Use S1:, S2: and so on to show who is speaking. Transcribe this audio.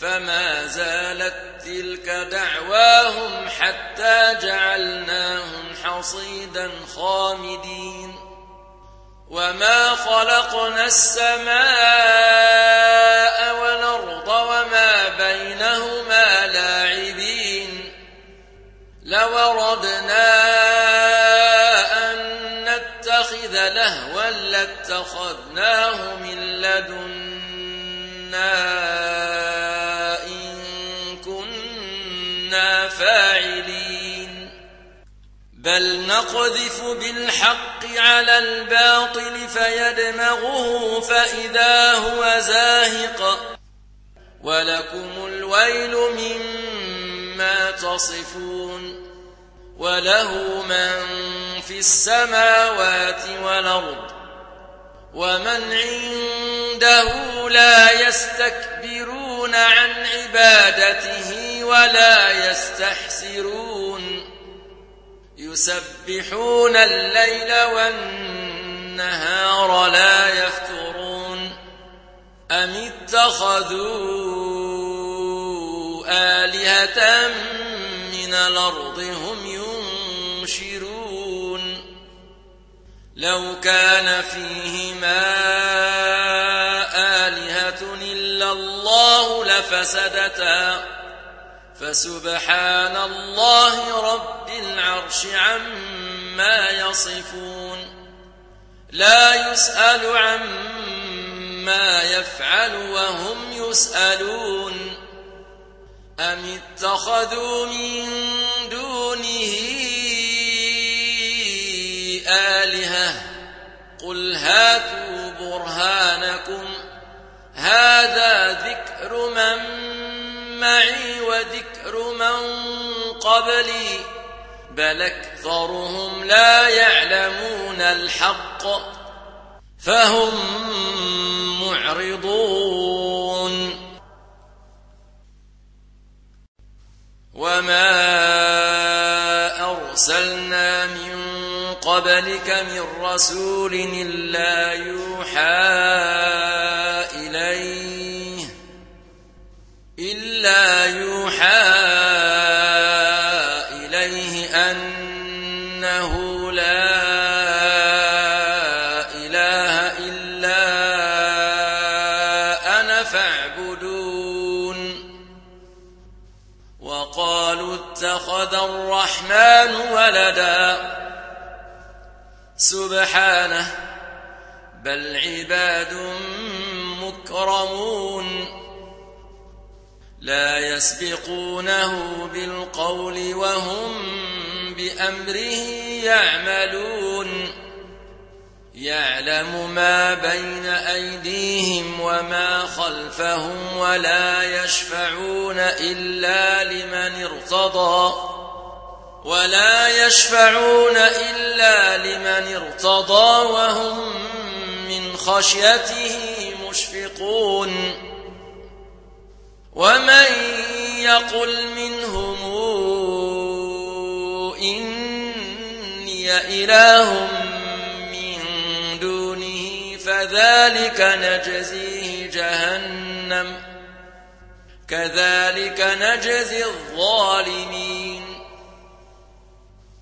S1: فما زالت تلك دعواهم حتى جعلناهم حصيدا خامدين وما خلقنا السماء والأرض وما بينهما لاعبين لو أردنا أن نتخذ لهوا لاتخذناه من لدنا فاعلين بل نقذف بالحق على الباطل فيدمغه فإذا هو زاهق ولكم الويل مما تصفون وله من في السماوات والأرض ومن عنده لا يستكبرون عن عبادته ولا يستحسرون يسبحون الليل والنهار لا يفترون أم اتخذوا آلهة من الأرض هم ينشرون لو كان فيهما آلهة إلا الله لفسدتا فسبحان الله رب العرش عما يصفون لا يسأل عما يفعل وهم يسألون أم اتخذوا من دونه آلهة قل هاتوا برهانكم هذا ذكر من معي وذكر من قبلي بل أكثرهم لا يعلمون الحق فهم معرضون وما أرسلنا من قبلك من رسول إلا يوحى إليه أنه لا إله إلا أنا فاعبدون وقالوا اتخذ الرحمن ولدا سبحانه بل عباد مكرمون لا يسبقونه بالقول وهم بأمره يعملون يعلم ما بين أيديهم وما خلفهم ولا يشفعون إلا لمن ارتضى وهم من خشيته مشفقون ومن يقل منهم إني إله من دونه فذلك نجزيه جهنم كذلك نجزي الظالمين